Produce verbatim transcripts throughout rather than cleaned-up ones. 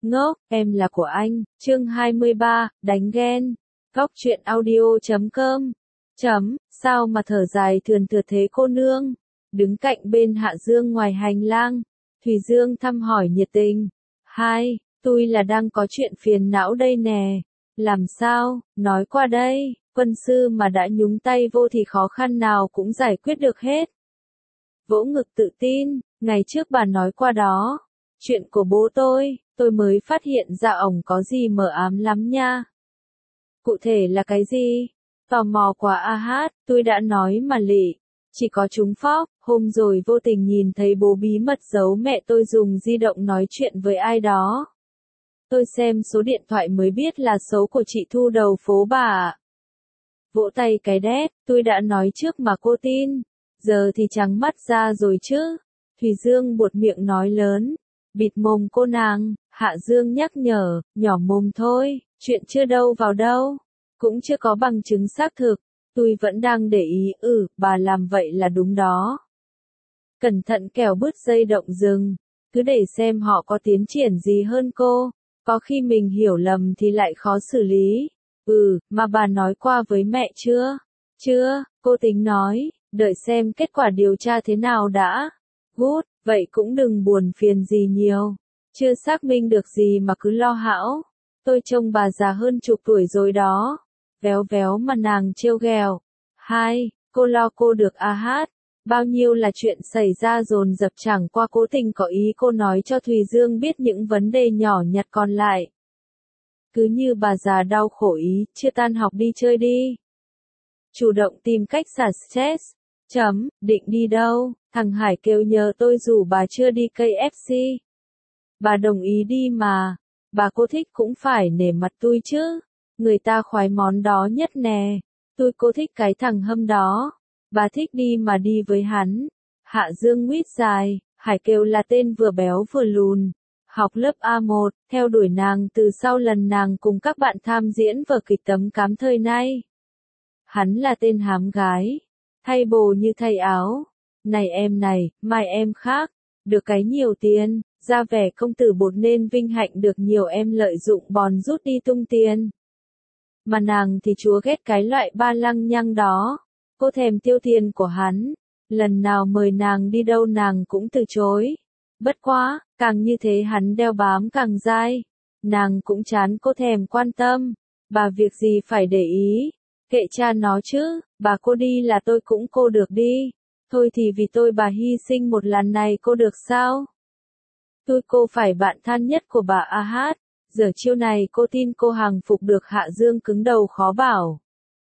Ngốc, em là của anh, chương hai mươi ba, đánh ghen. Góc truyện audio chấm com. Chấm, sao mà thở dài thườn thượt thế cô nương? Đứng cạnh bên Hạ Dương ngoài hành lang, Thùy Dương thăm hỏi nhiệt tình. Hai, tôi là đang có chuyện phiền não đây nè. Làm sao, nói qua đây, quân sư mà đã nhúng tay vô thì khó khăn nào cũng giải quyết được hết. Vỗ ngực tự tin, ngày trước bà nói qua đó. Chuyện của bố tôi, tôi mới phát hiện ra ổng có gì mờ ám lắm nha. Cụ thể là cái gì? Tò mò quá a hát, tôi đã nói mà lị. Chỉ có trúng phóc, hôm rồi vô tình nhìn thấy bố bí mật giấu mẹ tôi dùng di động nói chuyện với ai đó. Tôi xem số điện thoại mới biết là số của chị Thu đầu phố bà ạ. Vỗ tay cái đét, tôi đã nói trước mà cô tin. Giờ thì trắng mắt ra rồi chứ. Thùy Dương buột miệng nói lớn. Bịt mồm cô nàng, Hạ Dương nhắc nhở, nhỏ mồm thôi, chuyện chưa đâu vào đâu. Cũng chưa có bằng chứng xác thực. Tôi vẫn đang để ý, ừ, bà làm vậy là đúng đó. Cẩn thận kẻo bứt dây động rừng. Cứ để xem họ có tiến triển gì hơn cô. Có khi mình hiểu lầm thì lại khó xử lý. Ừ, mà bà nói qua với mẹ chưa? Chưa, cô tính nói, đợi xem kết quả điều tra thế nào đã. Good, vậy cũng đừng buồn phiền gì nhiều. Chưa xác minh được gì mà cứ lo hão. Tôi trông bà già hơn chục tuổi rồi đó. Véo véo mà nàng trêu ghẹo. Hai, cô lo cô được a hát. Bao nhiêu là chuyện xảy ra dồn dập chẳng qua cố tình có ý cô nói cho Thùy Dương biết những vấn đề nhỏ nhặt còn lại. Cứ như bà già đau khổ ý, chưa tan học đi chơi đi. Chủ động tìm cách xả stress. Chấm, định đi đâu? Thằng Hải kêu nhờ tôi rủ bà chưa đi ca ép xê. Bà đồng ý đi mà. Bà cô thích cũng phải nể mặt tôi chứ. Người ta khoái món đó nhất nè. Tôi cô thích cái thằng Hâm đó. Bà thích đi mà đi với hắn. Hạ Dương nguyết dài. Hải kêu là tên vừa béo vừa lùn. Học lớp a một, theo đuổi nàng từ sau lần nàng cùng các bạn tham diễn vở kịch Tấm Cám thời nay. Hắn là tên hám gái. Thay bồ như thay áo. Này em này, mai em khác. Được cái nhiều tiền, ra vẻ công tử bột nên vinh hạnh được nhiều em lợi dụng bòn rút đi tung tiền. Mà nàng thì chúa ghét cái loại ba lăng nhăng đó. Cô thèm tiêu tiền của hắn. Lần nào mời nàng đi đâu nàng cũng từ chối. Bất quá, càng như thế hắn đeo bám càng dai. Nàng cũng chán cô thèm quan tâm. Bà việc gì phải để ý. Kệ cha nó chứ, bà cô đi là tôi cũng cô được đi. Thôi thì vì tôi bà hy sinh một lần này cô được sao? Tôi cô phải bạn thân nhất của bà a hát. Giờ chiêu này cô tin cô hàng phục được Hạ Dương cứng đầu khó bảo.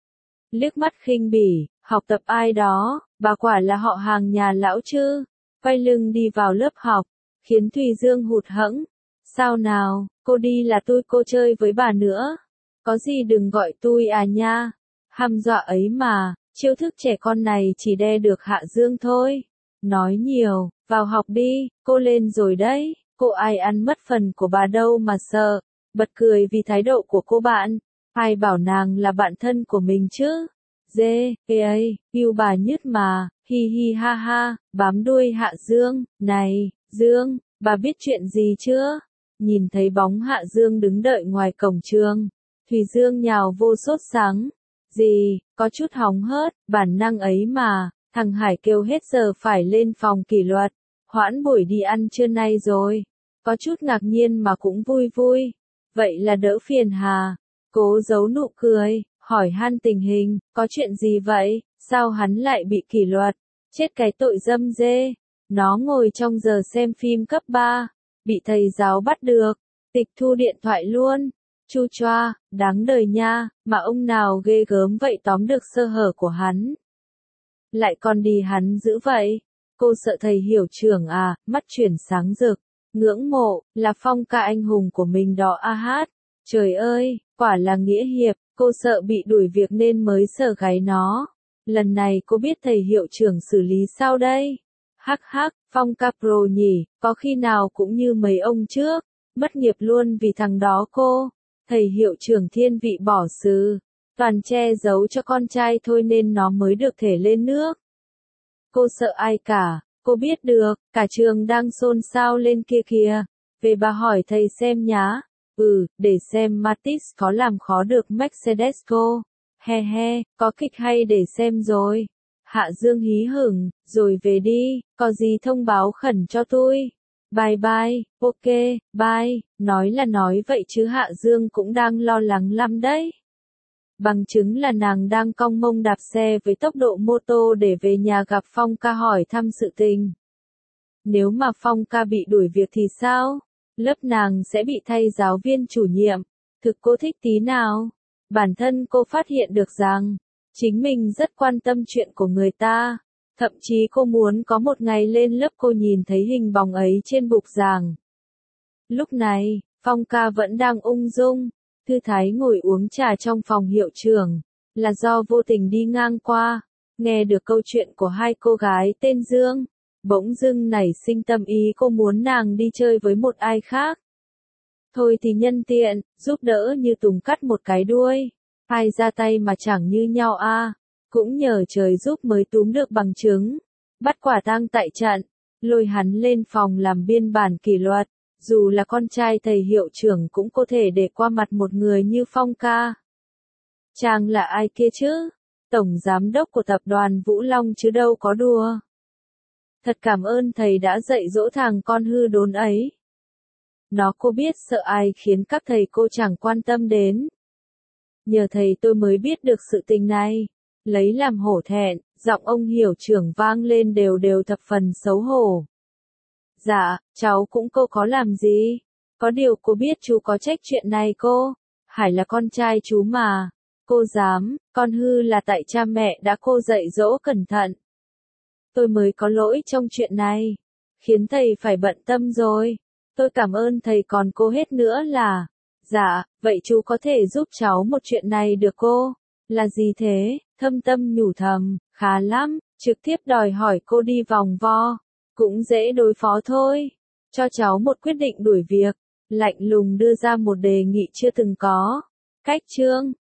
Liếc mắt khinh bỉ, học tập ai đó, bà quả là họ hàng nhà lão chứ. Quay lưng đi vào lớp học, khiến Thùy Dương hụt hẫng. Sao nào, cô đi là tôi cô chơi với bà nữa. Có gì đừng gọi tôi à nha. Hăm dọa ấy mà, chiêu thức trẻ con này chỉ đe được Hạ Dương thôi. Nói nhiều, vào học đi, cô lên rồi đấy. Cô ai ăn mất phần của bà đâu mà sợ. Bật cười vì thái độ của cô bạn. Ai bảo nàng là bạn thân của mình chứ. Dê, ê ấy, yêu bà nhất mà. Hi hi ha ha, bám đuôi Hạ Dương. Này, Dương, bà biết chuyện gì chưa? Nhìn thấy bóng Hạ Dương đứng đợi ngoài cổng trường. Thùy Dương nhào vô sốt sắng. Gì, có chút hóng hớt, bản năng ấy mà. Thằng Hải kêu hết giờ phải lên phòng kỷ luật. Hoãn buổi đi ăn trưa nay rồi. Có chút ngạc nhiên mà cũng vui vui. Vậy là đỡ phiền hà. Cố giấu nụ cười, hỏi han tình hình, có chuyện gì vậy, sao hắn lại bị kỷ luật, chết cái tội dâm dê. Nó ngồi trong giờ xem phim cấp ba, bị thầy giáo bắt được, tịch thu điện thoại luôn. Chu choa, đáng đời nha, mà ông nào ghê gớm vậy tóm được sơ hở của hắn. Lại còn đi hắn giữ vậy. Cô sợ thầy hiệu trưởng à, mắt chuyển sáng rực. Ngưỡng mộ, là phong ca anh hùng của mình đó a hát. Trời ơi, quả là nghĩa hiệp, cô sợ bị đuổi việc nên mới sợ gáy nó. Lần này cô biết thầy hiệu trưởng xử lý sao đây? Hắc hắc, phong ca pro nhỉ, có khi nào cũng như mấy ông trước, mất nghiệp luôn vì thằng đó cô. Thầy hiệu trưởng thiên vị bỏ xứ, toàn che giấu cho con trai thôi nên nó mới được thể lên nước. Cô sợ ai cả, cô biết được, cả trường đang xôn xao lên kia kìa. Về bà hỏi thầy xem nhá. Ừ, để xem Matiz có làm khó được Mercedes cô. He he, có kịch hay để xem rồi. Hạ Dương hí hửng, rồi về đi, có gì thông báo khẩn cho tôi. Bye bye, ok, bye, nói là nói vậy chứ Hạ Dương cũng đang lo lắng lắm đấy. Bằng chứng là nàng đang cong mông đạp xe với tốc độ mô tô để về nhà gặp Phong ca hỏi thăm sự tình. Nếu mà Phong ca bị đuổi việc thì sao? Lớp nàng sẽ bị thay giáo viên chủ nhiệm. Thực cô thích tí nào? Bản thân cô phát hiện được rằng, chính mình rất quan tâm chuyện của người ta. Thậm chí cô muốn có một ngày lên lớp cô nhìn thấy hình bóng ấy trên bục giảng. Lúc này, Phong ca vẫn đang ung dung, thư thái ngồi uống trà trong phòng hiệu trưởng, là do vô tình đi ngang qua, nghe được câu chuyện của hai cô gái tên Dương, bỗng dưng nảy sinh tâm ý cô muốn nàng đi chơi với một ai khác. Thôi thì nhân tiện, giúp đỡ như Tùng cắt một cái đuôi, ai ra tay mà chẳng như nhau a. À. Cũng nhờ trời giúp mới túm được bằng chứng, bắt quả tang tại trận, lôi hắn lên phòng làm biên bản kỷ luật, dù là con trai thầy hiệu trưởng cũng có thể để qua mặt một người như Phong ca. Chàng là ai kia chứ? Tổng giám đốc của tập đoàn Vũ Long chứ đâu có đùa. Thật cảm ơn thầy đã dạy dỗ thằng con hư đốn ấy. Nó cô biết sợ ai khiến các thầy cô chẳng quan tâm đến. Nhờ thầy tôi mới biết được sự tình này. Lấy làm hổ thẹn, giọng ông hiệu trưởng vang lên đều đều thập phần xấu hổ. Dạ, cháu cũng cô có làm gì? Có điều cô biết chú có trách chuyện này cô. Hải là con trai chú mà. Cô dám, con hư là tại cha mẹ đã cô dạy dỗ cẩn thận. Tôi mới có lỗi trong chuyện này. Khiến thầy phải bận tâm rồi. Tôi cảm ơn thầy còn cô hết nữa là. Dạ, vậy chú có thể giúp cháu một chuyện này được cô? Là gì thế? Thâm tâm nhủ thầm, khá lắm, trực tiếp đòi hỏi cô đi vòng vo. Cũng dễ đối phó thôi. Cho cháu một quyết định đuổi việc. Lạnh lùng đưa ra một đề nghị chưa từng có. Cách chương